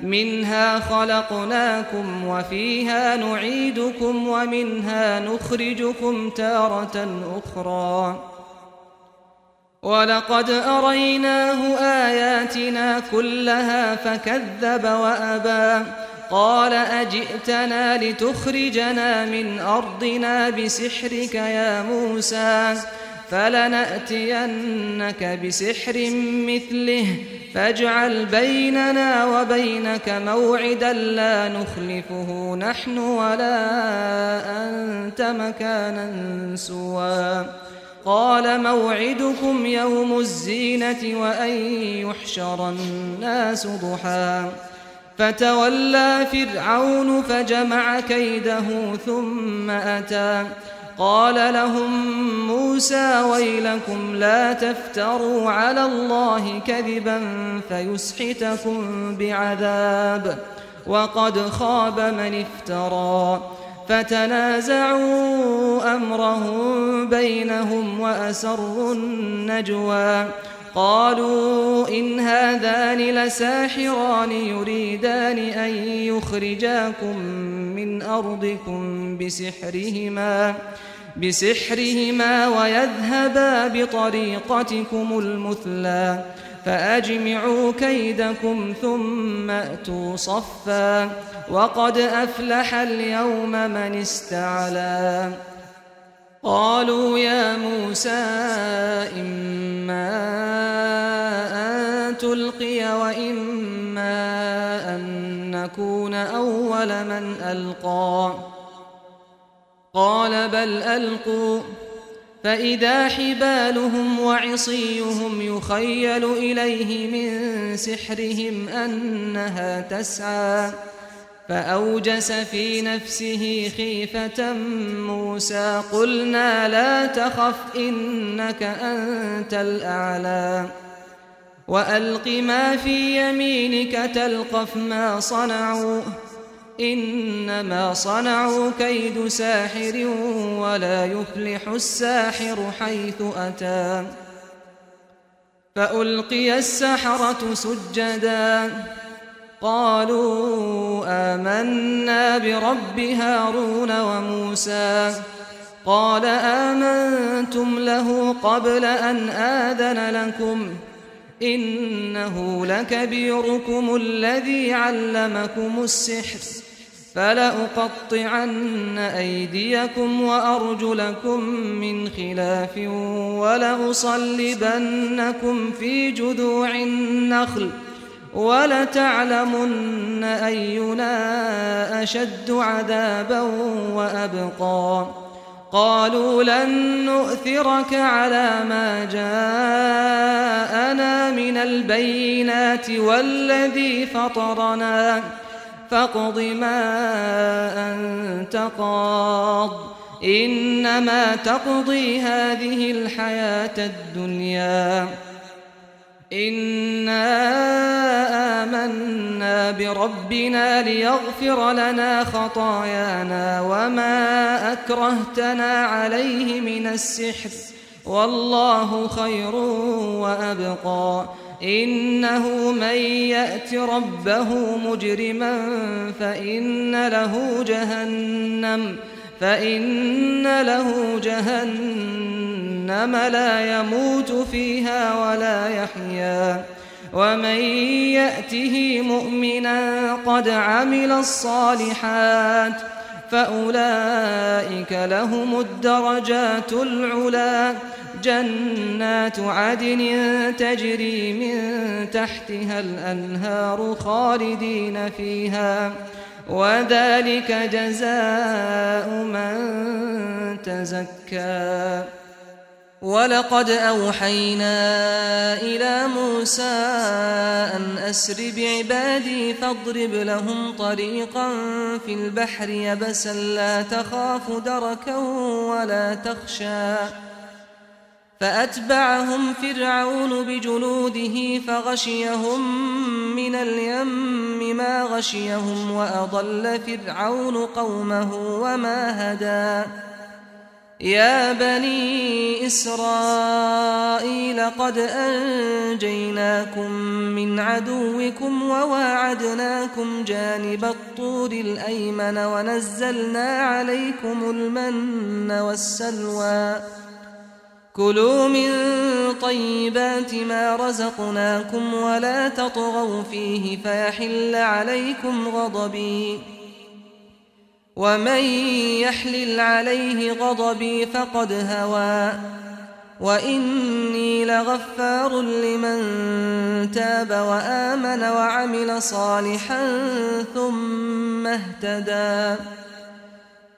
منها خلقناكم وفيها نعيدكم ومنها نخرجكم تارة أخرى ولقد أريناه آياتنا كلها فكذب وأبى قال أجئتنا لتخرجنا من أرضنا بسحرك يا موسى فلنأتينك بسحر مثله فاجعل بيننا وبينك موعدا لا نخلفه نحن ولا أنت مكانا سوى قال موعدكم يوم الزينة وأن يحشر الناس ضحى فتولى فرعون فجمع كيده ثم أتى قال لهم موسى ويلكم لا تفتروا على الله كذبا فيسحتكم بعذاب وقد خاب من افترى فتنازعوا أمرهم بينهم وأسروا النجوى قالوا إن هذان لساحران يريدان أن يخرجاكم من أرضكم بسحرهما ويذهبا بطريقتكم المثلى فأجمعوا كيدكم ثم أتوا صفا وقد أفلح اليوم من استعلى قالوا يا موسى إما أن تلقي وإما أن نكون أول من ألقى قال بل ألقوا فإذا حبالهم وعصيهم يخيل إليه من سحرهم أنها تسعى فأوجس في نفسه خيفة موسى قلنا لا تخف إنك أنت الأعلى وألق ما في يمينك تلقف ما صنعوا إنما صنعوا كيد ساحر ولا يفلح الساحر حيث أتى فألقي السحرة سجدا قالوا آمنا برب هارون وموسى قال آمنتم له قبل أن آذن لكم إنه لكبيركم الذي علمكم السحر فلأقطعن أيديكم وأرجلكم من خلاف ولأصلبنكم في جذوع النخل ولتعلمن أينا أشد عذابا وأبقى قالوا لن نؤثرك على ما جاءنا من البينات والذي فطرنا فاقض ما أنت قاض إنما تقضي هذه الحياة الدنيا إنا آمنا بربنا ليغفر لنا خطايانا وما أكرهتنا عليه من السحر والله خير وأبقى إنه من يأت ربه مجرما فإن له جهنم لا يموت فيها ولا يحيا ومن يأته مؤمنا قد عمل الصالحات فأولئك لهم الدرجات العلى جنات عدن تجري من تحتها الأنهار خالدين فيها وذلك جزاء من تزكى ولقد أوحينا إلى موسى أن أسر بعبادي فاضرب لهم طريقا في البحر يبسا لا تخاف دركا ولا تخشى فأتبعهم فرعون بجنوده فغشيهم من اليم ما غشيهم وأضل فرعون قومه وما هدى يا بني إسرائيل قد أنجيناكم من عدوكم وواعدناكم جانب الطور الأيمن ونزلنا عليكم المن والسلوى كلوا من طيبات ما رزقناكم ولا تطغوا فيه فيحل عليكم غضبي ومن يحلل عليه غضبي فقد هوى وإني لغفار لمن تاب وآمن وعمل صالحا ثم اهتدى